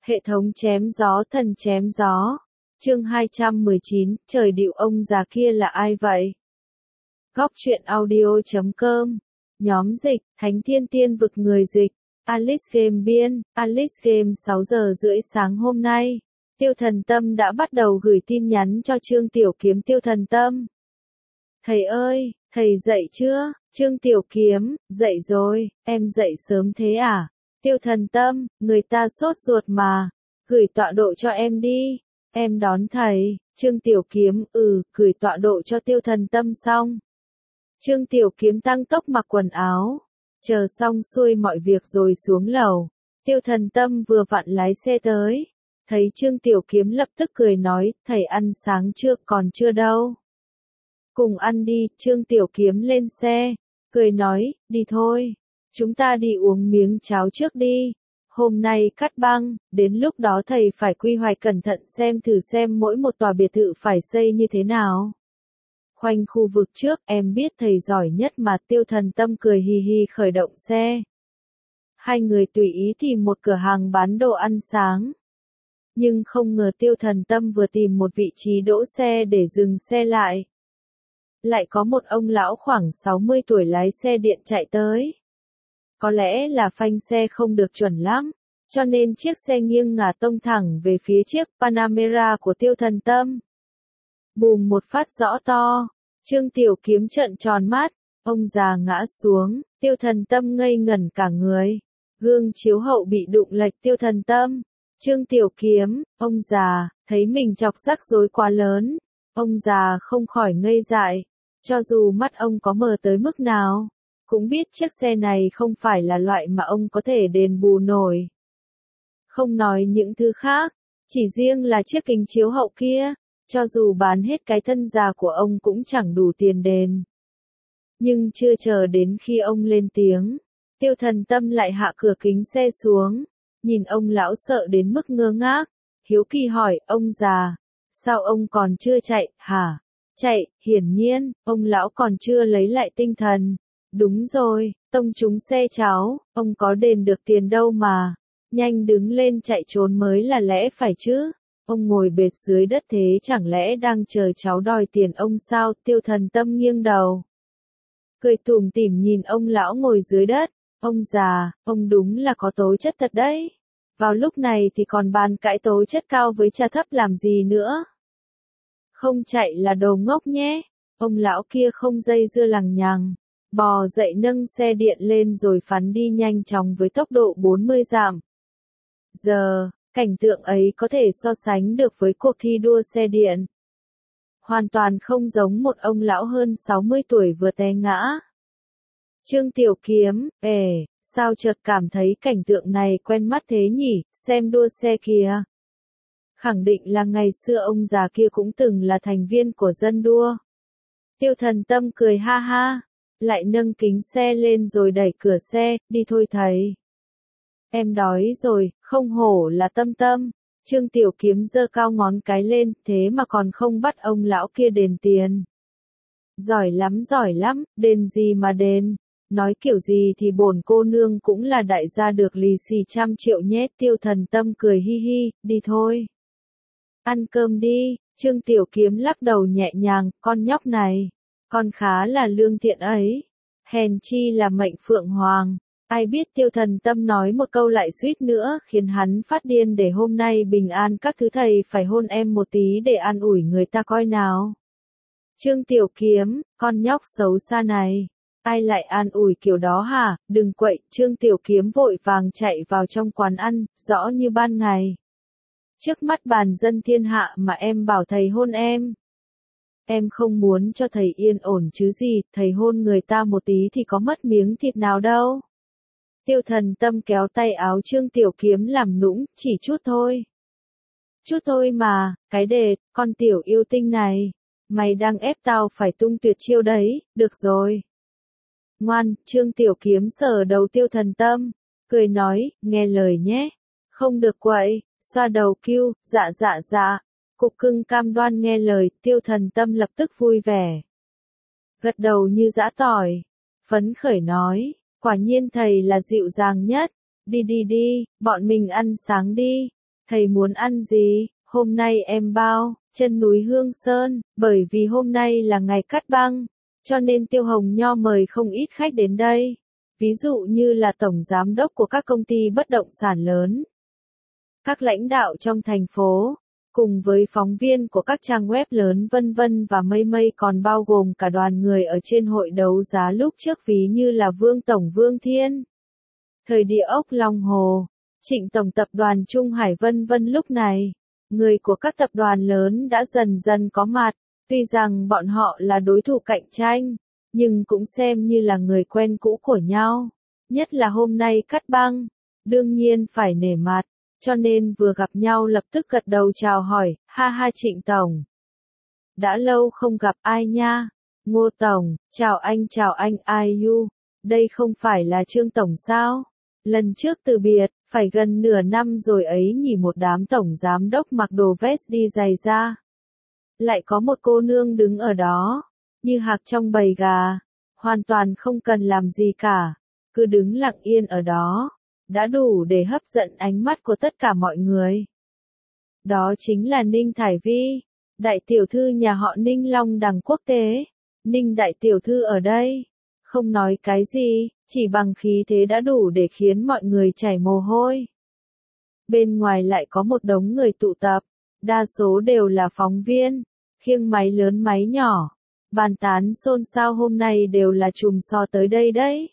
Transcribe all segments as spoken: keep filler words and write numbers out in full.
Hệ thống chém gió thần chém gió. Chương hai trăm mười chín, trời điệu ông già kia là ai vậy? Góc truyện audio chấm com. Nhóm dịch, Thánh Thiên Tiên Vực người dịch. Alice Game biên, Alice Game sáu giờ rưỡi sáng hôm nay. Tiêu Thần Tâm đã bắt đầu gửi tin nhắn cho Trương Tiểu Kiếm. Tiêu Thần Tâm. Thầy ơi, thầy dậy chưa? Trương Tiểu Kiếm, dậy rồi, em dậy sớm thế à? Tiêu Thần Tâm, người ta sốt ruột mà. Gửi tọa độ cho em đi. Em đón thầy. Trương Tiểu Kiếm, ừ, gửi tọa độ cho Tiêu Thần Tâm xong. Trương Tiểu Kiếm tăng tốc mặc quần áo. Chờ xong xuôi mọi việc rồi xuống lầu. Tiêu Thần Tâm vừa vặn lái xe tới. Thấy Trương Tiểu Kiếm lập tức cười nói, thầy ăn sáng chưa? Còn chưa đâu. Cùng ăn đi. Trương Tiểu Kiếm lên xe. Cười nói, đi thôi. Chúng ta đi uống miếng cháo trước đi. Hôm nay cắt băng, đến lúc đó thầy phải quy hoạch cẩn thận xem thử xem mỗi một tòa biệt thự phải xây như thế nào. Khoanh khu vực trước, em biết thầy giỏi nhất mà. Tiêu Thần Tâm cười hì hì khởi động xe. Hai người tùy ý tìm một cửa hàng bán đồ ăn sáng. Nhưng không ngờ Tiêu Thần Tâm vừa tìm một vị trí đỗ xe để dừng xe lại. Lại có một ông lão khoảng sáu mươi tuổi lái xe điện chạy tới. Có lẽ là phanh xe không được chuẩn lắm, cho nên chiếc xe nghiêng ngả tông thẳng về phía chiếc Panamera của Tiêu Thần Tâm. Bùm một phát rõ to, Trương Tiểu Kiếm trợn tròn mắt, ông già ngã xuống, Tiêu Thần Tâm ngây ngẩn cả người. Gương chiếu hậu bị đụng lệch. Tiêu Thần Tâm, Trương Tiểu Kiếm, ông già, thấy mình chọc rắc rối quá lớn. Ông già không khỏi ngây dại, cho dù mắt ông có mờ tới mức nào. Cũng biết chiếc xe này không phải là loại mà ông có thể đền bù nổi. Không nói những thứ khác, chỉ riêng là chiếc kính chiếu hậu kia, cho dù bán hết cái thân già của ông cũng chẳng đủ tiền đền. Nhưng chưa chờ đến khi ông lên tiếng, Tiêu Thần Tâm lại hạ cửa kính xe xuống, nhìn ông lão sợ đến mức ngơ ngác, hiếu kỳ hỏi, ông già, sao ông còn chưa chạy, hả? Chạy, hiển nhiên, ông lão còn chưa lấy lại tinh thần. Đúng rồi, tông trúng xe cháu, ông có đền được tiền đâu mà. Nhanh đứng lên chạy trốn mới là lẽ phải chứ. Ông ngồi bệt dưới đất thế chẳng lẽ đang chờ cháu đòi tiền ông sao? Tiêu Thần Tâm nghiêng đầu. Cười tủm tỉm nhìn ông lão ngồi dưới đất. Ông già, ông đúng là có tố chất thật đấy. Vào lúc này thì còn bàn cãi tố chất cao với trà thấp làm gì nữa. Không chạy là đồ ngốc nhé. Ông lão kia không dây dưa lằng nhằng. Bò dậy nâng xe điện lên rồi phắn đi nhanh chóng với tốc độ bốn mươi dặm. Giờ, cảnh tượng ấy có thể so sánh được với cuộc thi đua xe điện. Hoàn toàn không giống một ông lão hơn sáu mươi tuổi vừa té ngã. Trương Tiểu Kiếm, ề, sao chợt cảm thấy cảnh tượng này quen mắt thế nhỉ, xem đua xe kìa. Khẳng định là ngày xưa ông già kia cũng từng là thành viên của dân đua. Tiêu Thần Tâm cười ha ha. Lại nâng kính xe lên rồi đẩy cửa xe, đi thôi thầy. Em đói rồi, không hổ là Tâm Tâm. Trương Tiểu Kiếm giơ cao ngón cái lên, thế mà còn không bắt ông lão kia đền tiền. Giỏi lắm giỏi lắm, đền gì mà đền. Nói kiểu gì thì bổn cô nương cũng là đại gia được lì xì trăm triệu nhé. Tiêu Thần Tâm cười hi hi, đi thôi. Ăn cơm đi. Trương Tiểu Kiếm lắc đầu nhẹ nhàng, con nhóc này. Con khá là lương thiện ấy. Hèn chi là mệnh phượng hoàng. Ai biết Tiêu Thần Tâm nói một câu lại suýt nữa khiến hắn phát điên để hôm nay bình an các thứ thầy phải hôn em một tí để an ủi người ta coi nào. Trương Tiểu Kiếm, con nhóc xấu xa này. Ai lại an ủi kiểu đó hả? Đừng quậy. Trương Tiểu Kiếm vội vàng chạy vào trong quán ăn, rõ như ban ngày. Trước mắt bàn dân thiên hạ mà em bảo thầy hôn em. Em không muốn cho thầy yên ổn chứ gì, thầy hôn người ta một tí thì có mất miếng thịt nào đâu. Tiêu Thần Tâm kéo tay áo Trương Tiểu Kiếm làm nũng, chỉ chút thôi. Chút thôi mà, cái đề, con tiểu yêu tinh này. Mày đang ép tao phải tung tuyệt chiêu đấy, được rồi. Ngoan, Trương Tiểu Kiếm sờ đầu Tiêu Thần Tâm, cười nói, nghe lời nhé. Không được quậy, xoa đầu kêu, dạ dạ dạ. Cục cưng cam đoan nghe lời. Tiêu Thần Tâm lập tức vui vẻ. Gật đầu như giã tỏi. Phấn khởi nói, quả nhiên thầy là dịu dàng nhất. Đi đi đi, bọn mình ăn sáng đi. Thầy muốn ăn gì? Hôm nay em bao, chân núi Hương Sơn, bởi vì hôm nay là ngày cắt băng, cho nên Tiêu Hồng Nho mời không ít khách đến đây. Ví dụ như là tổng giám đốc của các công ty bất động sản lớn, các lãnh đạo trong thành phố, cùng với phóng viên của các trang web lớn vân vân và mây mây, còn bao gồm cả đoàn người ở trên hội đấu giá lúc trước ví như là Vương Tổng Vương Thiên, Thời Địa ốc Long Hồ, Trịnh Tổng tập đoàn Trung Hải vân vân. Lúc này, người của các tập đoàn lớn đã dần dần có mặt, tuy rằng bọn họ là đối thủ cạnh tranh, nhưng cũng xem như là người quen cũ của nhau, nhất là hôm nay cắt băng, đương nhiên phải nể mặt. Cho nên vừa gặp nhau lập tức gật đầu chào hỏi, ha ha Trịnh Tổng. Đã lâu không gặp ai nha. Ngô Tổng, chào anh chào anh ai you. Đây không phải là Trương Tổng sao? Lần trước từ biệt, phải gần nửa năm rồi ấy nhỉ. Một đám tổng giám đốc mặc đồ vest đi giày da. Lại có một cô nương đứng ở đó, như hạc trong bầy gà, hoàn toàn không cần làm gì cả, cứ đứng lặng yên ở đó. Đã đủ để hấp dẫn ánh mắt của tất cả mọi người. Đó chính là Ninh Thải Vi, đại tiểu thư nhà họ Ninh Long Đằng quốc tế. Ninh đại tiểu thư ở đây, không nói cái gì, chỉ bằng khí thế đã đủ để khiến mọi người chảy mồ hôi. Bên ngoài lại có một đống người tụ tập, đa số đều là phóng viên, khiêng máy lớn máy nhỏ, bàn tán xôn xao hôm nay đều là chùm so tới đây đấy.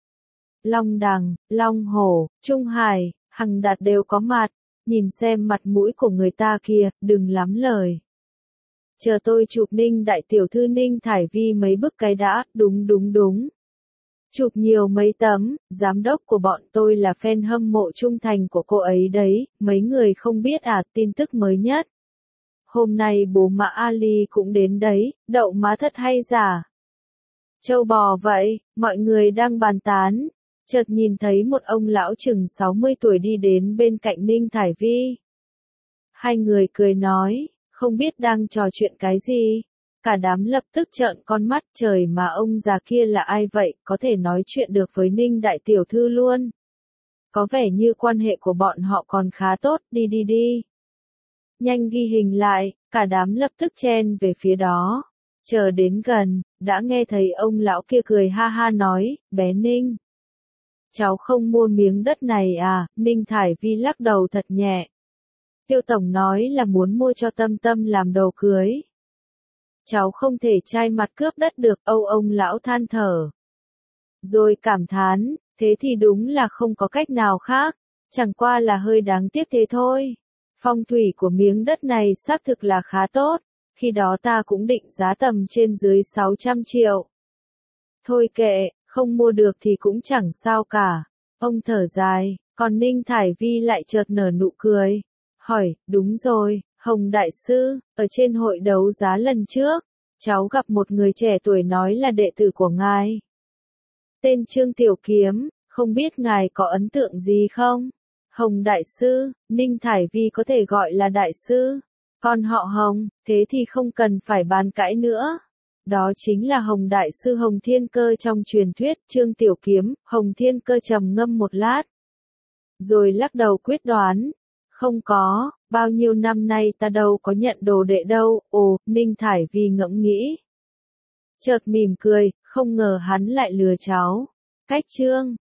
Long Đằng, Long Hổ, Trung Hải, Hằng Đạt đều có mặt, nhìn xem mặt mũi của người ta kìa, đừng lắm lời. Chờ tôi chụp Ninh đại tiểu thư Ninh Thải Vi mấy bức cái đã, đúng đúng đúng. Chụp nhiều mấy tấm, giám đốc của bọn tôi là fan hâm mộ trung thành của cô ấy đấy, mấy người không biết à, tin tức mới nhất. Hôm nay bố Mã Ali cũng đến đấy, đậu má thật hay giả. Châu bò vậy, mọi người đang bàn tán. Chợt nhìn thấy một ông lão chừng sáu mươi tuổi đi đến bên cạnh Ninh Thải Vi. Hai người cười nói, không biết đang trò chuyện cái gì. Cả đám lập tức trợn con mắt, trời mà ông già kia là ai vậy, có thể nói chuyện được với Ninh đại tiểu thư luôn. Có vẻ như quan hệ của bọn họ còn khá tốt, đi đi đi. Nhanh ghi hình lại, cả đám lập tức chen về phía đó. Chờ đến gần, đã nghe thấy ông lão kia cười ha ha nói, bé Ninh. Cháu không mua miếng đất này à, Ninh Thải Vi lắc đầu thật nhẹ. Tiêu Tổng nói là muốn mua cho Tâm Tâm làm đồ cưới. Cháu không thể trai mặt cướp đất được, âu ông lão than thở. Rồi cảm thán, thế thì đúng là không có cách nào khác, chẳng qua là hơi đáng tiếc thế thôi. Phong thủy của miếng đất này xác thực là khá tốt, khi đó ta cũng định giá tầm trên dưới sáu trăm triệu. Thôi kệ. Không mua được thì cũng chẳng sao cả. Ông thở dài, còn Ninh Thải Vi lại chợt nở nụ cười. Hỏi, đúng rồi, Hồng Đại Sư, ở trên hội đấu giá lần trước, cháu gặp một người trẻ tuổi nói là đệ tử của ngài. Tên Trương Tiểu Kiếm, không biết ngài có ấn tượng gì không? Hồng Đại Sư, Ninh Thải Vi có thể gọi là Đại Sư. Còn họ Hồng, thế thì không cần phải bàn cãi nữa. Đó chính là Hồng Đại Sư Hồng Thiên Cơ trong truyền thuyết, Trương Tiểu Kiếm. Hồng Thiên Cơ trầm ngâm một lát, rồi lắc đầu quyết đoán, không có, bao nhiêu năm nay ta đâu có nhận đồ đệ đâu. Ồ, Ninh Thải Vi ngẫm nghĩ, chợt mỉm cười, không ngờ hắn lại lừa cháu. Cách Trương